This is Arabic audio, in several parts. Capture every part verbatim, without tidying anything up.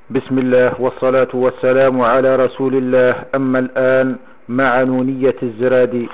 بسم الله والصلاة والسلام على رسول الله. أما الآن مع نونية الزرادي.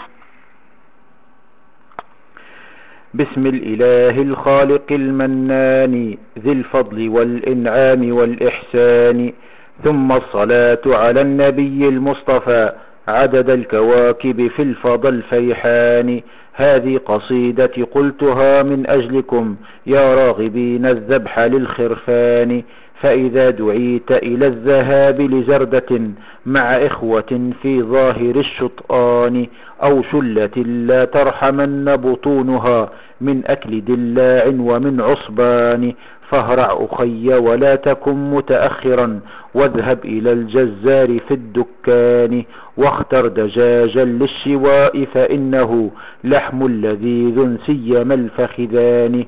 بسم الإله الخالق المنان ذي الفضل والإنعام والإحسان، ثم الصلاة على النبي المصطفى عدد الكواكب في الفضل الفيحان. هذه قصيدتي قلتها من أجلكم يا راغبين الذبح للخرفان، فإذا دعيت إلى الذهاب لزردة مع إخوة في ظاهر الشطآن، أو شلة لا ترحمن بطونها من أكل دلاع ومن عصبان، فاهرع أخي ولا تكن متأخرا واذهب إلى الجزار في الدكان، واختر دجاجا للشواء فإنه لحم لذيذ سيما الفخذان.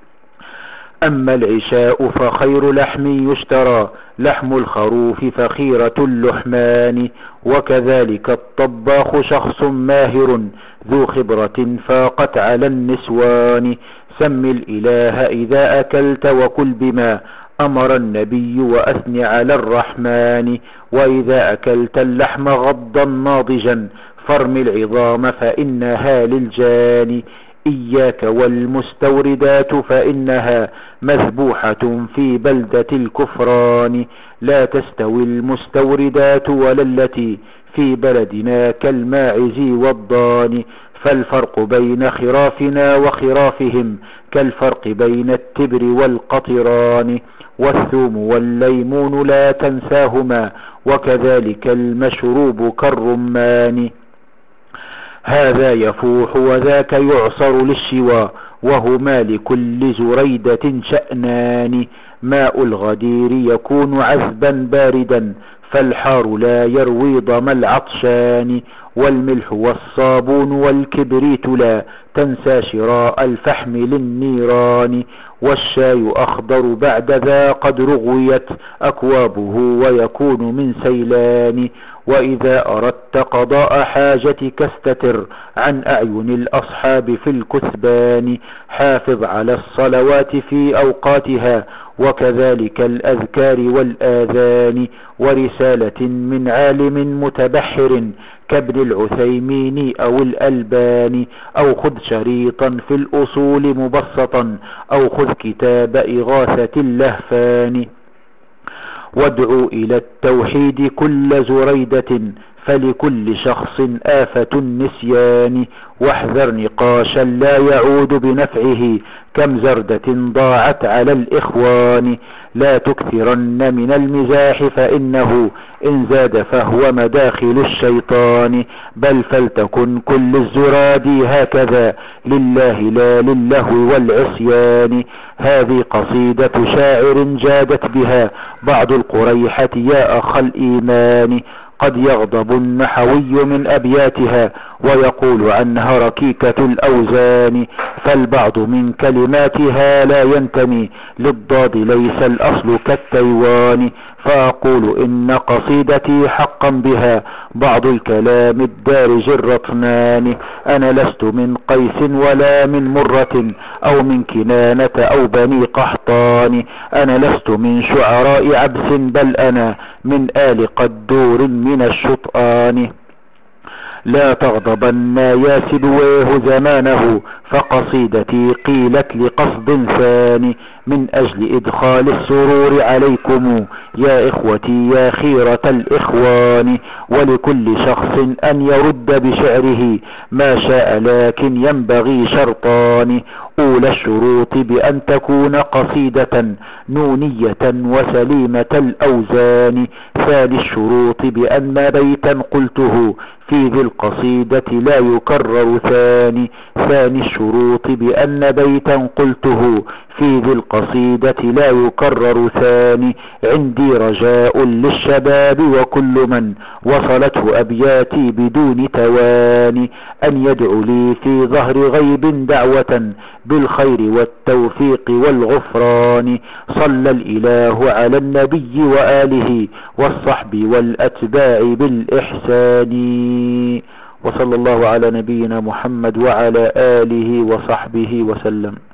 أما العشاء فخير لحم يشترى لحم الخروف فخيرة اللحمان، وكذلك الطباخ شخص ماهر ذو خبرة فاقت على النسوان. سم الإله إذا أكلت وكل بما أمر النبي وأثن على الرحمن، وإذا أكلت اللحم غضا ناضجا فارم العظام فإنها للجان. إياك والمستوردات فإنها مذبوحة في بلدة الكفران، لا تستوي المستوردات ولا التي في بلدنا كالماعز والضان، فالفرق بين خرافنا وخرافهم كالفرق بين التبر والقطران. والثوم والليمون لا تنساهما وكذلك المشروب كالرمان، هذا يفوح وذاك يعصر للشوى وهما لكل زريدة شأنان. ماء الغدير يكون عذبا باردا فالحار لا يروي ضم العطشان، والملح والصابون والكبريت لا تنسى شراء الفحم للنيران. والشاي أخضر بعد ذا قد رغويت أكوابه ويكون من سيلان. وإذا أردت قضاء حاجتك استتر عن أعين الأصحاب في الكثبان، حافظ على الصلوات في أوقاتها وكذلك الأذكار والآذان. ورسالة من عالم متبحر كابن العثيمين أو الألباني، أو خذ شريطا في الأصول مبسطا أو خذ كتاب إغاثة اللهفان. وادعو إلى التوحيد كل زريدة فلكل شخص آفة النسيان، واحذر نقاشا لا يعود بنفعه كم زردة ضاعت على الإخوان. لا تكثرن من المزاح فإنه إن زاد فهو مداخل الشيطان، بل فلتكن كل الزراد هكذا لله لا للهو والعصيان. هذه قصيدة شاعر جادت بها بعض القريحة يا أخ الإيمان، قد يغضب النحوي من أبياتها ويقول عنها ركيكة الأوزان، فالبعض من كلماتها لا ينتمي للضاد ليس الأصل كالتيوان. فأقول إن قصيدتي حقا بها بعض الكلام الدارج الرطنان، أنا لست من قيس ولا من مرة أو من كنانة أو بني قحطان، أنا لست من شعراء عبس بل أنا من آل قدور من الشطآن. لا تغضبن يا سلويه زمانه فقصيدتي قيلت لقصد ثاني، من أجل إدخال السرور عليكم يا إخوتي يا خيرة الإخوان. ولكل شخص أن يرد بشعره ما شاء لكن ينبغي شرطان، أولى الشروط بأن تكون قصيدة نونية وسليمة الأوزان، ثاني الشروط بأن بيتا قلته في ذي القصيدة لا يكرر ثاني، ثاني الشروط بأن بيتا قلته في ذي القصيدة لا يكرر ثاني. عندي رجاء للشباب وكل من وصلته أبياتي بدون تواني أن يدعو لي في ظهر غيب دعوة بالخير والتوفيق والغفران. صلى الإله على النبي وآله والصحب والأتباع بالإحسان، وصلى الله على نبينا محمد وعلى آله وصحبه وسلم.